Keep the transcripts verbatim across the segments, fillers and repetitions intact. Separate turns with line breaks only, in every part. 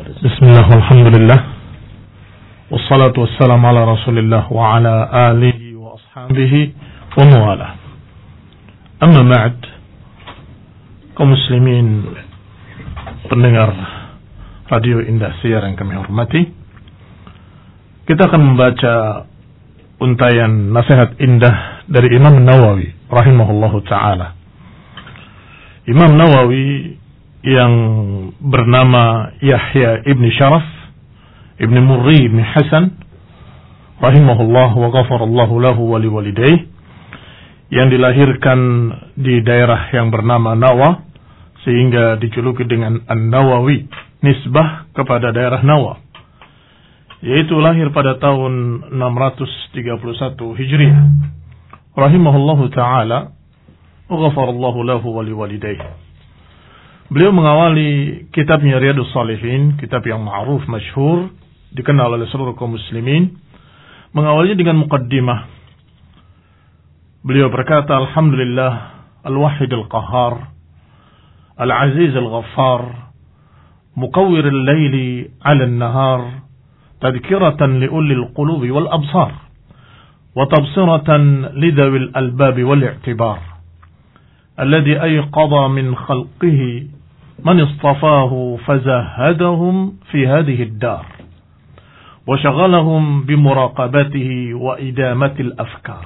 Bismillah, alhamdulillah, wassalatu wassalamu ala rasulillah wa ala alihi wa ashabihi wa mu'ala. Amma ma'ad, kaum muslimin pendengar Radio Indah Siar yang kami hormati, kita akan membaca untayan nasihat indah dari Imam Nawawi rahimahullahu ta'ala. Imam Nawawi yang bernama Yahya ibn Sharaf ibn Murri ibn Hasan rahimahullah wa ghafarallahu lahu wa liwalidayh, yang dilahirkan di daerah yang bernama Nawa sehingga dijuluki dengan An-Nawawi, nisbah kepada daerah Nawa, yaitu lahir pada tahun enam ratus tiga puluh satu Hijriah rahimahullahu ta'ala wa ghafarallahu lahu wa liwalidayh. Beliau mengawali kitabnya Riyadhus Shalihin, kitab yang ma'ruf, masyhur, dikenal oleh seluruh kaum muslimin. Mengawalinya dengan muqaddimah. Beliau berkata, Alhamdulillah, Al-Wahid Al-Qahhar, Al-Aziz Al-Ghaffar, Muqawwir Al-Layli Ala Al-Nahar, Tadhkiratan Li'ulli Al-Qulubi Wal-Absar, Wa Tabsiratan Lidawi Al-Albabi Wal-I'tibar, Alladhi ayqadha min khalqihi من اصطفاه فزهدهم في هذه الدار وشغلهم بمراقبته وإدامة الأفكار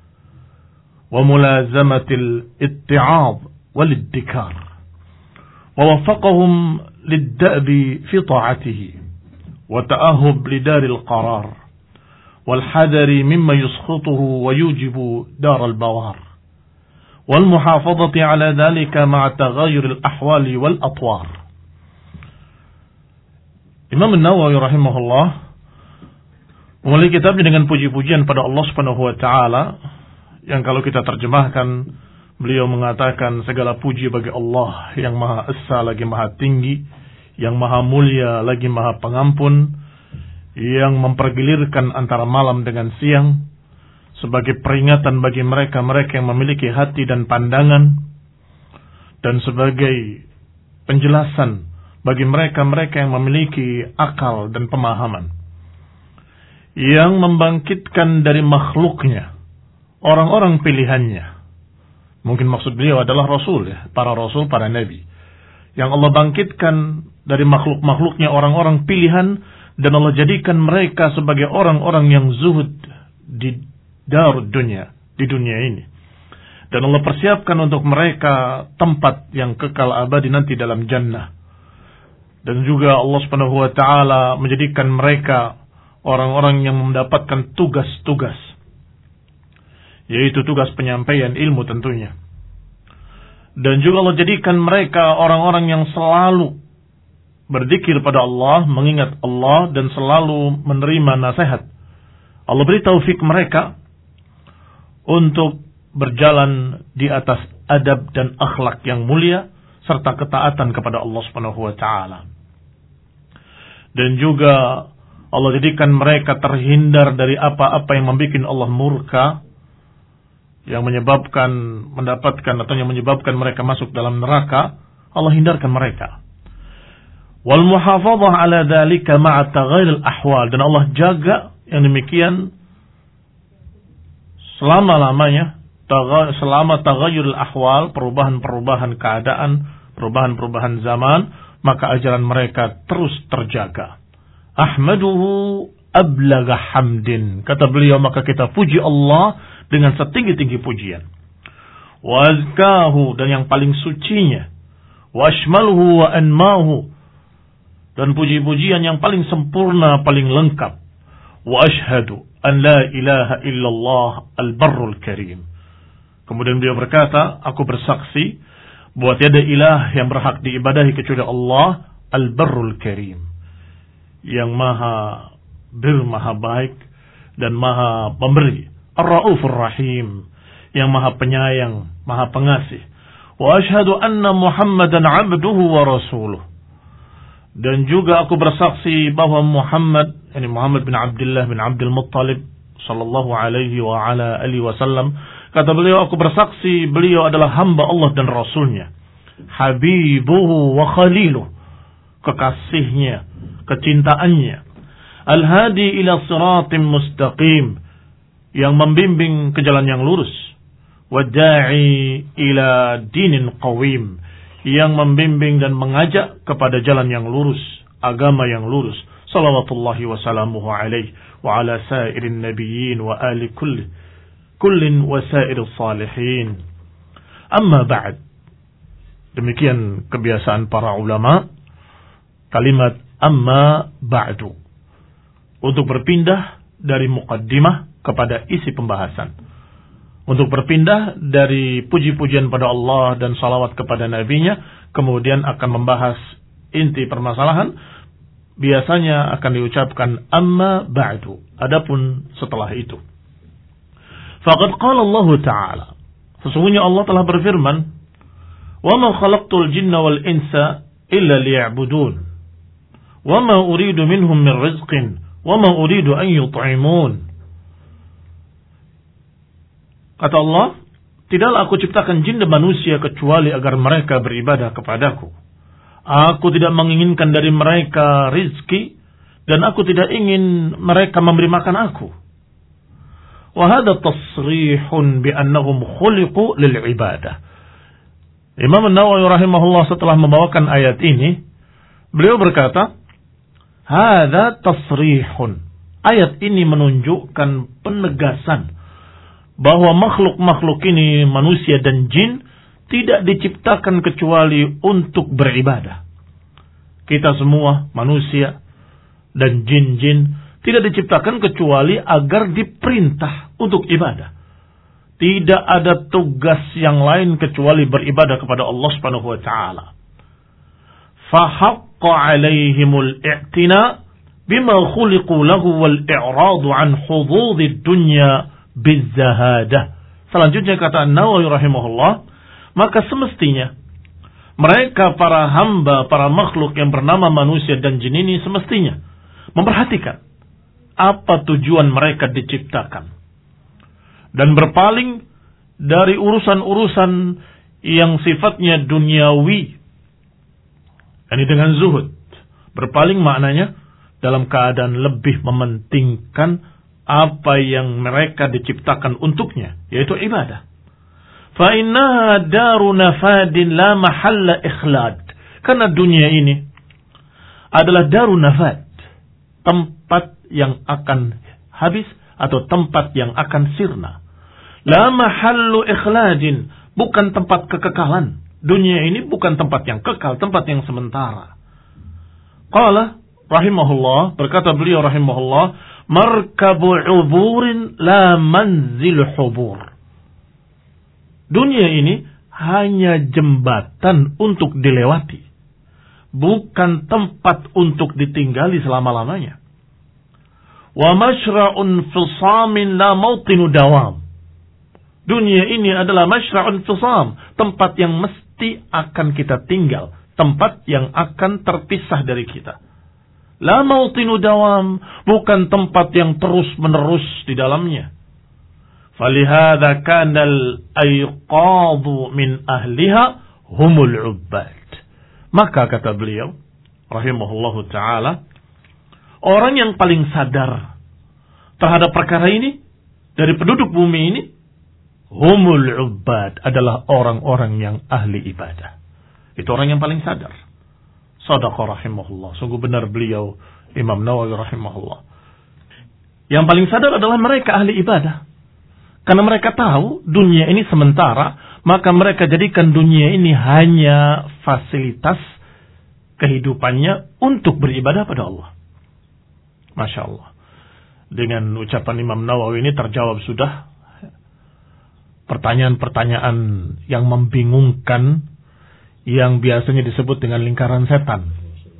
وملازمة الاتعاظ والادكار ووفقهم للدأب في طاعته وتأهب لدار القرار والحذر مما يسخطه ويوجب دار البوار والمحافظة على ذلك مع تغير الأحوال والأطوار. Imam Nawawi rahimahullah memulai kitabnya dengan puji-pujian pada Allah Subhanahu wa taala, yang kalau kita terjemahkan, beliau mengatakan segala puji bagi Allah yang Maha Esa lagi Maha Tinggi, yang Maha Mulia lagi Maha Pengampun, yang mempergilirkan antara malam dengan siang sebagai peringatan bagi mereka-mereka yang memiliki hati dan pandangan, dan sebagai penjelasan bagi mereka-mereka yang memiliki akal dan pemahaman, yang membangkitkan dari makhluknya orang-orang pilihannya. Mungkin maksud beliau adalah Rasul, ya, para Rasul, para Nabi, yang Allah bangkitkan dari makhluk-makhluknya orang-orang pilihan, dan Allah jadikan mereka sebagai orang-orang yang zuhud di darud dunia, di dunia ini, dan Allah persiapkan untuk mereka tempat yang kekal abadi nanti dalam jannah. Dan juga Allah Subhanahu wa taala menjadikan mereka orang-orang yang mendapatkan tugas-tugas, yaitu tugas penyampaian ilmu tentunya. Dan juga Allah jadikan mereka orang-orang yang selalu berzikir pada Allah, mengingat Allah, dan selalu menerima nasihat. Allah beri taufik mereka untuk berjalan di atas adab dan akhlak yang mulia serta ketaatan kepada Allah Subhanahu wa taala. Dan juga Allah jadikan mereka terhindar dari apa-apa yang membuat Allah murka, yang menyebabkan mendapatkan atau yang menyebabkan mereka masuk dalam neraka. Allah hindarkan mereka. Wal muhafadzah ala dzalika ma'a taghayyur al-ahwal, dan Allah jaga yang demikian selama-lamanya, selama taghayyurul ahwal, perubahan-perubahan keadaan, perubahan-perubahan zaman, maka ajaran mereka terus terjaga. Ahmaduhu ablagha hamdin, kata beliau, maka kita puji Allah dengan setinggi-tinggi pujian. Wa azkahu, dan yang paling sucinya. Wa ashmaluhu wa anmahu, dan puji-pujian yang paling sempurna, paling lengkap. Wa ashhadu an la ilaha illallah al-barrul karim. Kemudian beliau berkata, aku bersaksi bahwa tiada ilah yang berhak diibadahi kecuali Allah, al-barrul karim, yang maha bir, maha baik, dan maha pemberi, ar-raufur rahim, yang maha penyayang, maha pengasih. Wa ashhadu anna Muhammadan abduhu wa rasuluh, dan juga aku bersaksi bahwa Muhammad, ini Muhammad bin Abdullah bin Abdul Muttalib sallallahu alaihi wa ala alihi wasallam, kata beliau, aku bersaksi beliau adalah hamba Allah dan Rasulnya, habibuhu wa khaliluh, kekasihnya kecintaannya. Al-hadi ila siratim mustaqim, yang membimbing ke jalan yang lurus. Wad-da'i ila dinin qawim, yang membimbing dan mengajak kepada jalan yang lurus, agama yang lurus. Salawatullahi wa salamuhu alaihi wa ala sairin nabiyyin wa ali kulli kullin wa sairil salihin. Amma ba'd. Demikian kebiasaan para ulama, kalimat amma ba'du, untuk berpindah dari muqaddimah kepada isi pembahasan. Untuk berpindah dari puji-pujian pada Allah dan salawat kepada nabinya, kemudian akan membahas inti permasalahan. Biasanya akan diucapkan amma ba'du, adapun setelah itu. Faqad qala Allah Ta'ala, sesungguhnya Allah telah berfirman, wa ma khalaqtul jinna wal insa illa liya'budun, wa ma uridu minhum min rizqin, wa ma uridu an yut'imun. Kata Allah, tidaklah aku ciptakan jin dan manusia kecuali agar mereka beribadah kepadaku. Aku tidak menginginkan dari mereka rizki, dan aku tidak ingin mereka memberi makan aku. Wa hadha tasrihun bi annahum khuliqu lil ibadah. Imam An-Nawawi rahimahullah setelah membawakan ayat ini, beliau berkata, hadha tasrihun. Ayat ini menunjukkan penegasan bahwa makhluk-makhluk ini, manusia dan jin, tidak diciptakan kecuali untuk beribadah. Kita semua, manusia dan jin-jin, tidak diciptakan kecuali agar diperintah untuk ibadah. Tidak ada tugas yang lain kecuali beribadah kepada Allah Subhanahu wa taala. Fa haqqa 'alaihimul i'tina bima khuliqu lahu wal i'radu 'an hududid dunya bizahadah. Selanjutnya kata An-Nawawi rahimahullah, maka semestinya mereka para hamba, para makhluk yang bernama manusia dan jin ini semestinya memperhatikan apa tujuan mereka diciptakan dan berpaling dari urusan-urusan yang sifatnya duniawi. Ini dengan zuhud. Berpaling maknanya dalam keadaan lebih mementingkan apa yang mereka diciptakan untuknya, yaitu ibadah. Fa innaha daru nafadin la mahalla ikhlad. Karena dunia ini adalah daru nafad, tempat yang akan habis atau tempat yang akan sirna. La mahallu ikhladin, bukan tempat kekekalan. Dunia ini bukan tempat yang kekal, tempat yang sementara. Qala rahimahullah, berkata beliau rahimahullah, markabu uburin la manzil hubur. Dunia ini hanya jembatan untuk dilewati, bukan tempat untuk ditinggali selama-lamanya. Wa mashra'un fisamin la mautinu dawam. Dunia ini adalah mashra'un fisam, tempat yang mesti akan kita tinggal, tempat yang akan terpisah dari kita. La mautinu dawam, bukan tempat yang terus-menerus di dalamnya. Falihada kanal ayqadu min ahliha humul ubbad. Maka kata beliau rahimahullahu ta'ala, orang yang paling sadar terhadap perkara ini dari penduduk bumi ini, humul ubbad, adalah orang-orang yang ahli ibadah. Itu orang yang paling sadar. Shadaqa rahimahullah. Sungguh benar beliau Imam Nawawi rahimahullah. Yang paling sadar adalah mereka ahli ibadah. Karena mereka tahu dunia ini sementara, maka mereka jadikan dunia ini hanya fasilitas kehidupannya untuk beribadah pada Allah. Masya Allah. Dengan ucapan Imam Nawawi ini terjawab sudah pertanyaan-pertanyaan yang membingungkan, yang biasanya disebut dengan lingkaran setan.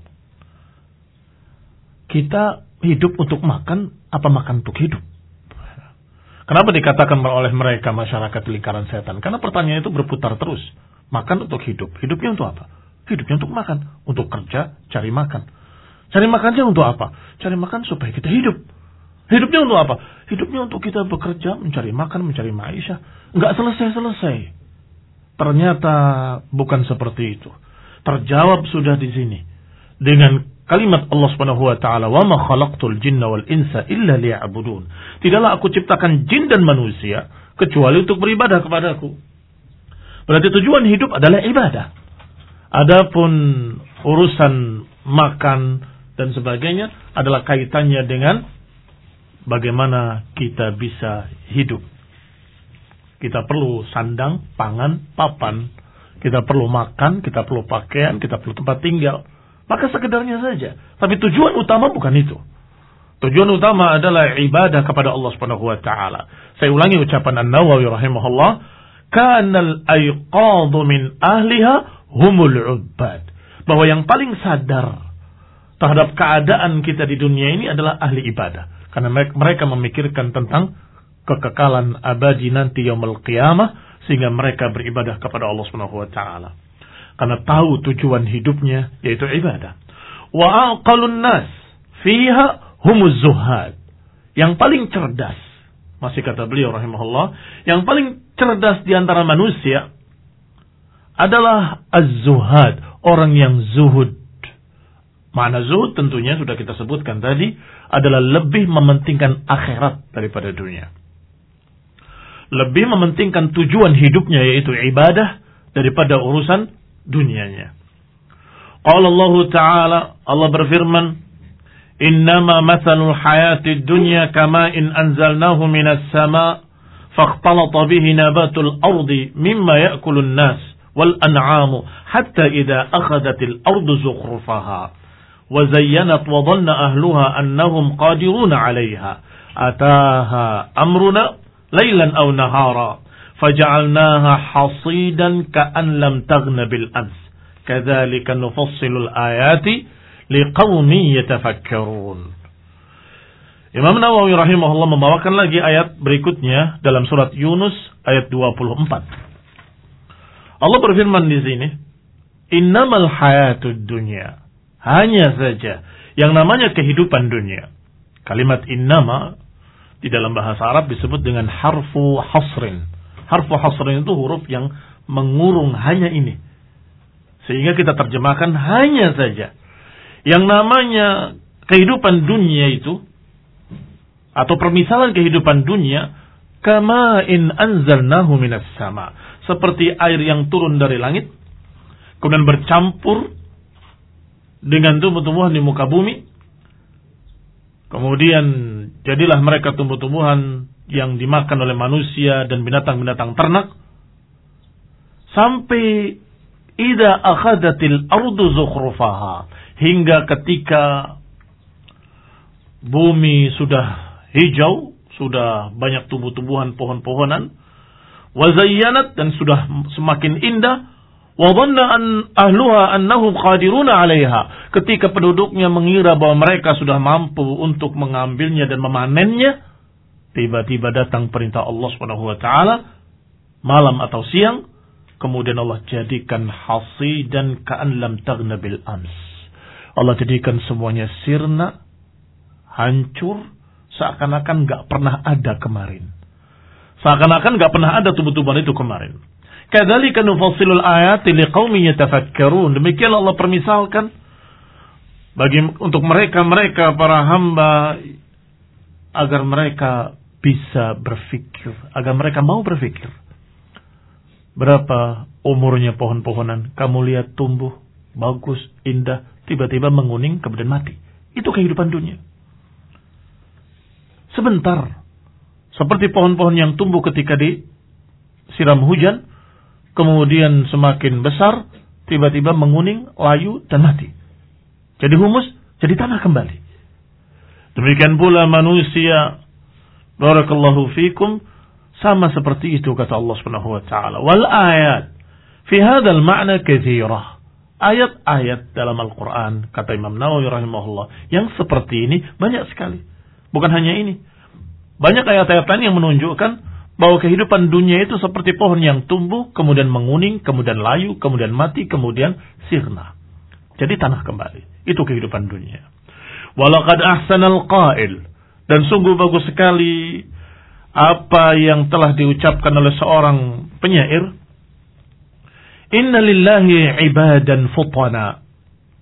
Kita hidup untuk makan, apa makan untuk hidup? Kenapa dikatakan oleh mereka masyarakat lingkaran setan? Karena pertanyaan itu berputar terus. Makan untuk hidup. Hidupnya untuk apa? Hidupnya untuk makan. Untuk kerja, cari makan. Cari makannya untuk apa? Cari makan supaya kita hidup. Hidupnya untuk apa? Hidupnya untuk kita bekerja, mencari makan, mencari maisha. Enggak selesai-selesai. Ternyata bukan seperti itu. Terjawab sudah di sini. Dengan kalimat Allah Subhanahu wa taala, "Wa ma khalaqtul jinna wal insa illa liya'budun." Tidaklah aku ciptakan jin dan manusia kecuali untuk beribadah kepadaku. Berarti tujuan hidup adalah ibadah. Adapun urusan makan dan sebagainya adalah kaitannya dengan bagaimana kita bisa hidup. Kita perlu sandang, pangan, papan. Kita perlu makan, kita perlu pakaian, kita perlu tempat tinggal. Maka sekedarnya saja. Tapi tujuan utama bukan itu. Tujuan utama adalah ibadah kepada Allah Subhanahu wa taala. Saya ulangi ucapan An-Nawawi rahimahullah, "Kanal ayqadhu min ahliha humul 'ubbad." Bahwa yang paling sadar terhadap keadaan kita di dunia ini adalah ahli ibadah. Karena mereka memikirkan tentang kekekalan abadi nanti yaumul qiyamah, sehingga mereka beribadah kepada Allah Subhanahu wa taala. Karena tahu tujuan hidupnya yaitu ibadah. Wa aqalun nas fiha humuz zuhad. Yang paling cerdas, masih kata beliau rahimahullah, yang paling cerdas di antara manusia adalah az-zuhad, orang yang zuhud. Makna zuhud tentunya sudah kita sebutkan tadi, adalah lebih mementingkan akhirat daripada dunia. Lebih mementingkan tujuan hidupnya yaitu ibadah daripada urusan dunianya. Qala Allah Ta'ala, Allah berfirman, "Innama mathalul hayatid dunya kama'in anzalnahu minas sama' fakhtalata bihi nabatul ardi mimma ya'kulun nas wal an'amu hatta idza akhadhatil ardu zukhrufaha wa zayyanat wa dhanna ahluha annahum qadiruna 'alayha ataha amruna laylan aw nahara faja'alnaha hasidan ka'an lam taghna bil ams kadzalika nufassilul ayati liqaumin yatafakkarun." Imam Nawawi rahimahullah membawakan lagi ayat berikutnya dalam surat Yunus ayat dua puluh empat. Allah berfirman di sini, "Innamal hayatud dunya." Hanya saja yang namanya kehidupan dunia. Kalimat innama di dalam bahasa Arab disebut dengan harfu hasrin. Harfu hasrin itu huruf yang mengurung hanya ini. Sehingga kita terjemahkan hanya saja. Yang namanya kehidupan dunia itu, atau permisalan kehidupan dunia, kama in anzalnahu minas sama. Seperti air yang turun dari langit, kemudian bercampur dengan tumbuh-tumbuhan di muka bumi. Kemudian jadilah mereka tumbuh-tumbuhan yang dimakan oleh manusia dan binatang-binatang ternak. Sampai idza akhadatil ardu zukhrufaha, hingga ketika bumi sudah hijau, sudah banyak tumbuh-tumbuhan, pohon-pohonan, wa zayyanat, dan sudah semakin indah, wa dhanna an ahluha annahum qadiruna 'alaiha, ketika penduduknya mengira bahwa mereka sudah mampu untuk mengambilnya dan memanennya, tiba-tiba datang perintah Allah Subhanahu wa taala malam atau siang, kemudian Allah jadikan hasidan ka'an lam taghna bil ams. Allah jadikan semuanya sirna, hancur, seakan-akan enggak pernah ada kemarin. Seakan-akan enggak pernah ada tumbuh-tumbuhan itu kemarin. Kadzalika nufassilul ayati liqaumin yatafakkarun. Demikian Allah permisalkan bagi untuk mereka-mereka para hamba agar mereka bisa berfikir, agar mereka mau berfikir. Berapa umurnya pohon-pohonan? Kamu lihat tumbuh bagus, indah, tiba-tiba menguning kemudian mati. Itu kehidupan dunia. Sebentar. Seperti pohon-pohon yang tumbuh ketika disiram hujan, kemudian semakin besar, tiba-tiba menguning, layu, dan mati. Jadi humus, jadi tanah kembali. Demikian pula manusia, barakallahu fikum, sama seperti itu kata Allah Subhanahu wa taala. Wal ayat fi hadzal ma'na katsirah. Ayat-ayat dalam Al-Qur'an, kata Imam Nawawi rahimahullah, yang seperti ini banyak sekali. Bukan hanya ini. Banyak ayat-ayat lain yang menunjukkan bahwa kehidupan dunia itu seperti pohon yang tumbuh, kemudian menguning, kemudian layu, kemudian mati, kemudian sirna. Jadi tanah kembali. Itu kehidupan dunia. Walaqad ahsanal qail. Dan sungguh bagus sekali apa yang telah diucapkan oleh seorang penyair. Inna lillahi ibadan futana.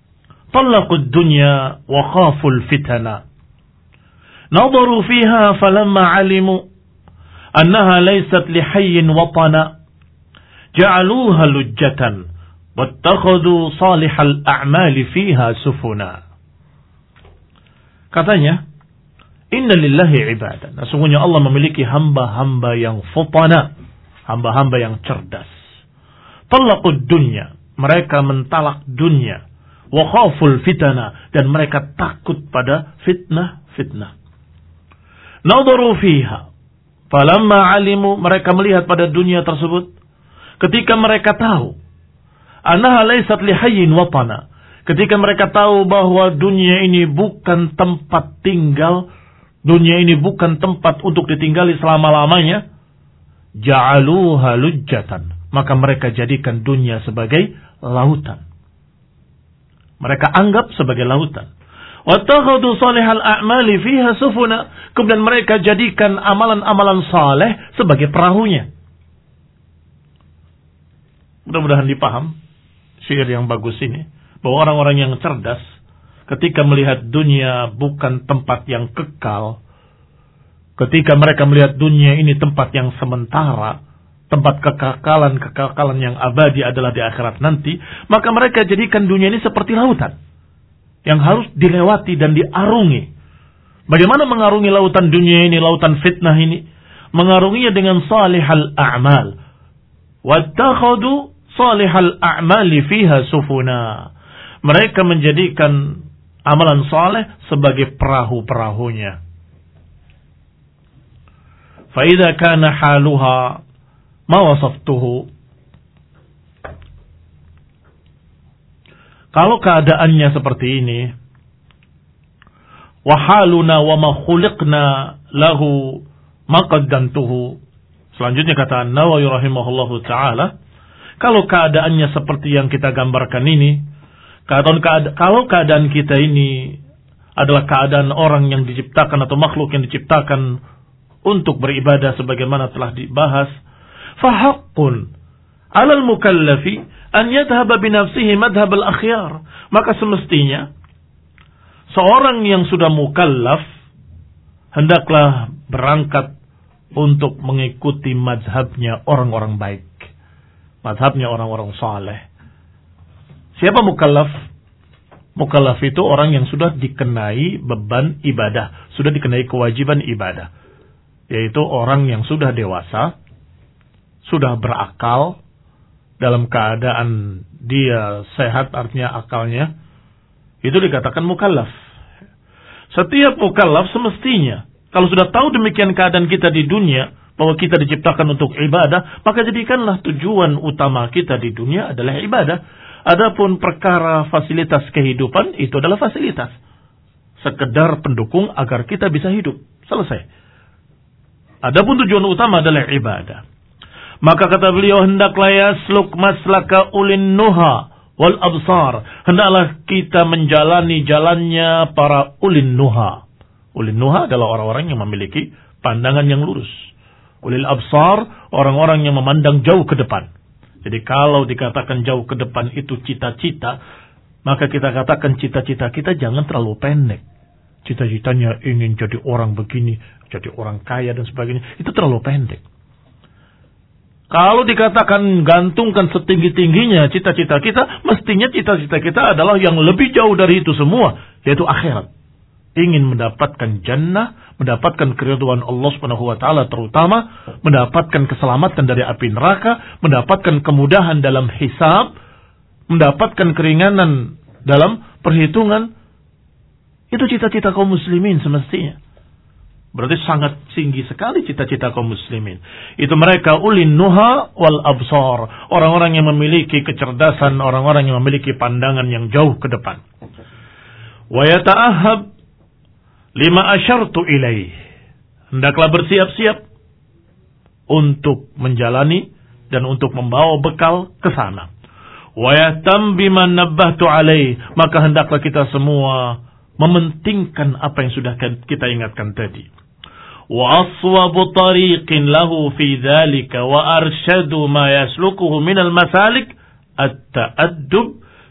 Talaqud dunya wa khaful fitana. Nadaru fiha falamma alimu annaha laysat lihayyin watana. Ja'aluha lujjatan wattakhadhu salihal a'mali fiha sufuna. Katanya, inna lillahi ibadan. Sesungguhnya Allah memiliki hamba-hamba yang futana, hamba-hamba yang cerdas. Talaqud dunya, mereka mentalak dunia. Wa khaful fitana, dan mereka takut pada fitnah-fitnah. Nadaru fiha, falamma alimu, mereka melihat pada dunia tersebut, ketika mereka tahu, annaha laysat lihayyin watana, ketika mereka tahu bahwa dunia ini bukan tempat tinggal, dunia ini bukan tempat untuk ditinggali selama-lamanya, ja'aluha lujjatan, maka mereka jadikan dunia sebagai lautan. Mereka anggap sebagai lautan. Wattakhadhu salihal a'mali fiha sufuna, kemudian mereka jadikan amalan-amalan saleh sebagai perahunya. Mudah-mudahan dipaham syair yang bagus ini, bahwa orang-orang yang cerdas ketika melihat dunia bukan tempat yang kekal, ketika mereka melihat dunia ini tempat yang sementara, tempat kekekalan-kekekalan yang abadi adalah di akhirat nanti, maka mereka jadikan dunia ini seperti lautan yang harus dilewati dan diarungi. Bagaimana mengarungi lautan dunia ini, lautan fitnah ini? Mengarunginya dengan salihal a'mal. Wattakhadhu salihal a'mali fiha sufuna. Mereka menjadikan amalan saleh sebagai perahu-perahunya. Fa idza kana haluha ma wasaftuhu, kalau keadaannya seperti ini, wa haluna wa ma khuliqna lahu ma qaddantuhu, selanjutnya kata An-Nawawi rahimahullahu taala, kalau keadaannya seperti yang kita gambarkan ini, kalau keadaan kita ini adalah keadaan orang yang diciptakan atau makhluk yang diciptakan untuk beribadah sebagaimana telah dibahas, fahaqqun 'alal mukallafi an yadhhaba bi nafsihi madhhab al-akhyar, maka semestinya seorang yang sudah mukallaf hendaklah berangkat untuk mengikuti mazhabnya orang-orang baik, mazhabnya orang-orang saleh. Siapa mukallaf? Mukallaf itu orang yang sudah dikenai beban ibadah, sudah dikenai kewajiban ibadah, yaitu orang yang sudah dewasa, sudah berakal, dalam keadaan dia sehat, artinya akalnya, itu dikatakan mukallaf. Setiap mukallaf semestinya, kalau sudah tahu demikian keadaan kita di dunia, bahwa kita diciptakan untuk ibadah, maka jadikanlah tujuan utama kita di dunia adalah ibadah. Adapun perkara fasilitas kehidupan, itu adalah fasilitas, sekedar pendukung agar kita bisa hidup. Selesai. Adapun tujuan utama adalah ibadah. Maka kata beliau, hendaklah yasluk maslaka ulin nuha wal absar. Hendaklah kita menjalani jalannya para ulin nuha. Ulin nuha adalah orang-orang yang memiliki pandangan yang lurus. Ulil absar, orang-orang yang memandang jauh ke depan. Jadi kalau dikatakan jauh ke depan itu cita-cita, maka kita katakan cita-cita kita jangan terlalu pendek. Cita-citanya ingin jadi orang begini, jadi orang kaya dan sebagainya, itu terlalu pendek. Kalau dikatakan gantungkan setinggi-tingginya cita-cita kita, mestinya cita-cita kita adalah yang lebih jauh dari itu semua, yaitu akhirat. Ingin mendapatkan jannah, mendapatkan keridhaan Allah Subhanahu wa taala, terutama mendapatkan keselamatan dari api neraka, mendapatkan kemudahan dalam hisab, mendapatkan keringanan dalam perhitungan. Itu cita-cita kaum muslimin semestinya. Berarti sangat tinggi sekali cita-cita kaum muslimin. Itu mereka ulin nuha wal absar, orang-orang yang memiliki kecerdasan, orang-orang yang memiliki pandangan yang jauh ke depan. Wa yata'ahhab lima asyartu ilaih, hendaklah bersiap-siap untuk menjalani dan untuk membawa bekal ke sana. Wa yahtam bima nabbahtu alaih, maka hendaklah kita semua mementingkan apa yang sudah kita ingatkan tadi. Wa aswabu tariqin lahu fi dzalika wa arsyadu ma yaslukuhu minal masalik at-ta'addub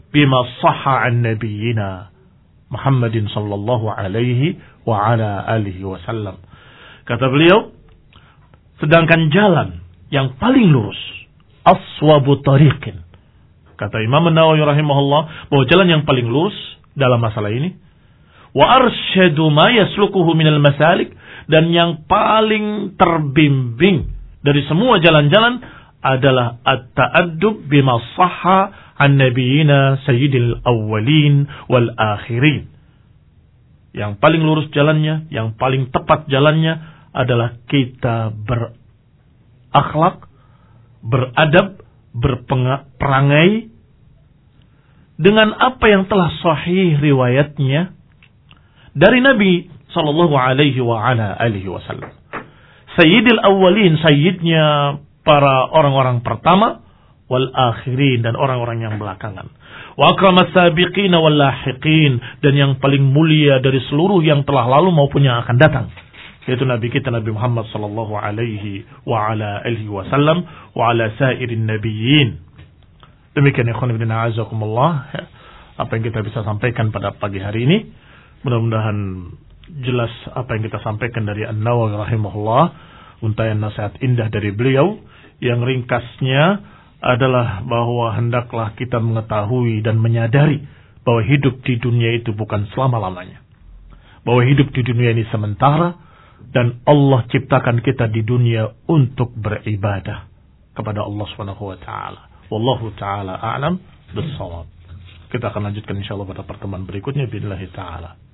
bima sahha an nabiyina Muhammadin sallallahu alaihi wa ala alihi wasallam. Kata beliau, sedangkan jalan yang paling lurus, aswabu tariqin. Kata Imam Nawawi rahimahullah, bahwa jalan yang paling lurus dalam masalah ini, wa arsyadu ma yaslukuhu minal masalik, dan yang paling terbimbing dari semua jalan-jalan adalah at-ta'addub bima sahha an nabiyina sayyidil awwalin wal akhirin. Yang paling lurus jalannya, yang paling tepat jalannya adalah kita berakhlak, beradab, berperangai dengan apa yang telah sahih riwayatnya dari Nabi sallallahu alaihi wa ala alihi wasallam. Sayyidil awwalin, sayyidnya para orang-orang pertama, wal akhirin, dan orang-orang yang belakangan. Wa akramas sabiqin wal lahiqin, dan yang paling mulia dari seluruh yang telah lalu maupun yang akan datang, yaitu Nabi kita Nabi Muhammad sallallahu alaihi wa ala alihi wasallam wa ala sairin nabiyyin. Demikian ikhwan fillah azakumullah, apa yang kita bisa sampaikan pada pagi hari ini. Mudah-mudahan jelas apa yang kita sampaikan dari An-Nawawi rahimahullah, untayan nasihat indah dari beliau yang ringkasnya adalah bahwa hendaklah kita mengetahui dan menyadari bahwa hidup di dunia itu bukan selama-lamanya. Bahwa hidup di dunia ini sementara, dan Allah ciptakan kita di dunia untuk beribadah kepada Allah Subhanahu wa taala. Wallahu taala a'lam bis-shawab. Kita akan lanjutkan insyaallah pada pertemuan berikutnya billahi taala.